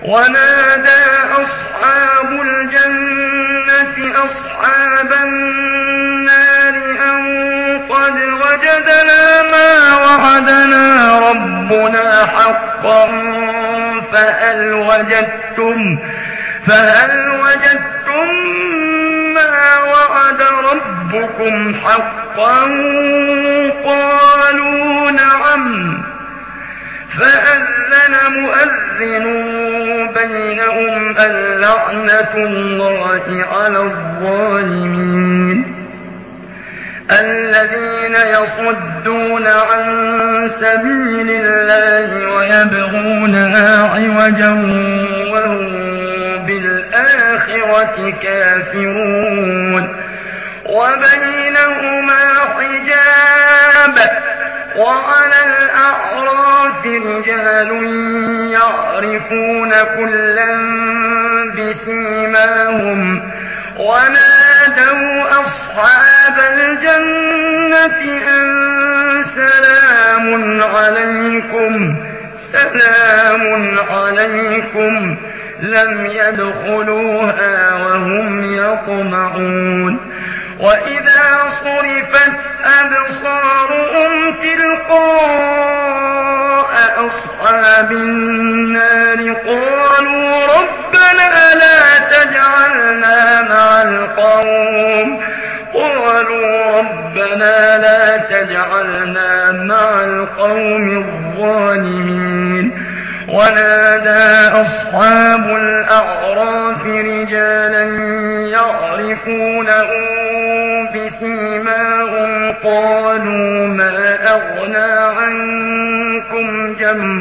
ونادى أصحاب الجنة أصحاب النار أن قد وجدنا ما وعدنا ربنا حقا فهل وجدتم ما وعد ربكم حقا؟ قالوا نعم. فأذن مؤذن بينهم اللعنة الله على الظالمين الذين يصدون عن سبيل الله ويبغونها عوجا وهم بالآخرة كافرون وبينهما حجاب وعلى الأعراف رجال يعرفون كلا بسيماهم ونادوا أصحاب الجنة أن سلام عليكم لم يدخلوها وهم يطمعون. وإذا صرفت أبصارهم تلقاء أصحاب النار قالوا ربنا لا تجعلنا مع القوم الظالمين. ونادى أصحاب الأعراف رجالا يعرفونهم بسيماهم قالوا ما أغنى عنكم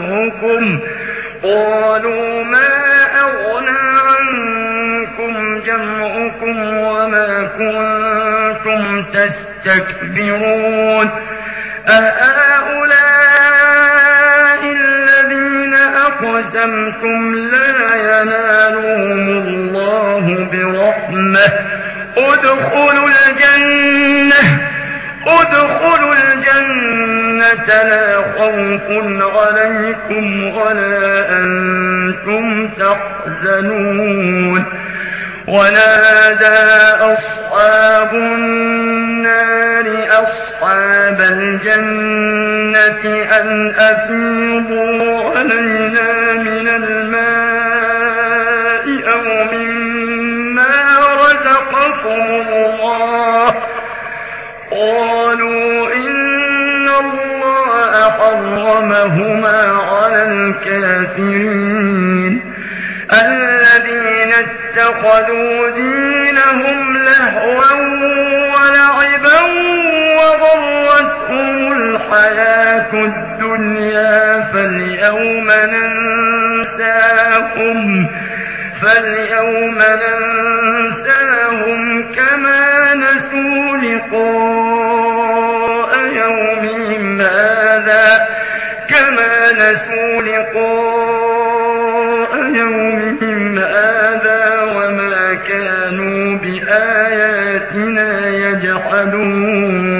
جمعكم وما كنتم تستكبرون أهؤلاء الذين أقسمتم لا ينالهم الله برحمة ادخلوا الجنة لا خوف عليكم ولا أنتم تحزنون. ونادى أصحاب النار أصحاب الجنة أن أفيضوا علينا من الماء أو مما رزقكم الله. قالوا إن الله حرمهما على الكافرين الذين اتخذوا دينهم لهوا ولعبا وغرتهم الحياة الدنيا فاليوم ننساهم كما نسوا لقاء يومهم هذا وما كانوا بآياتنا يجحدون.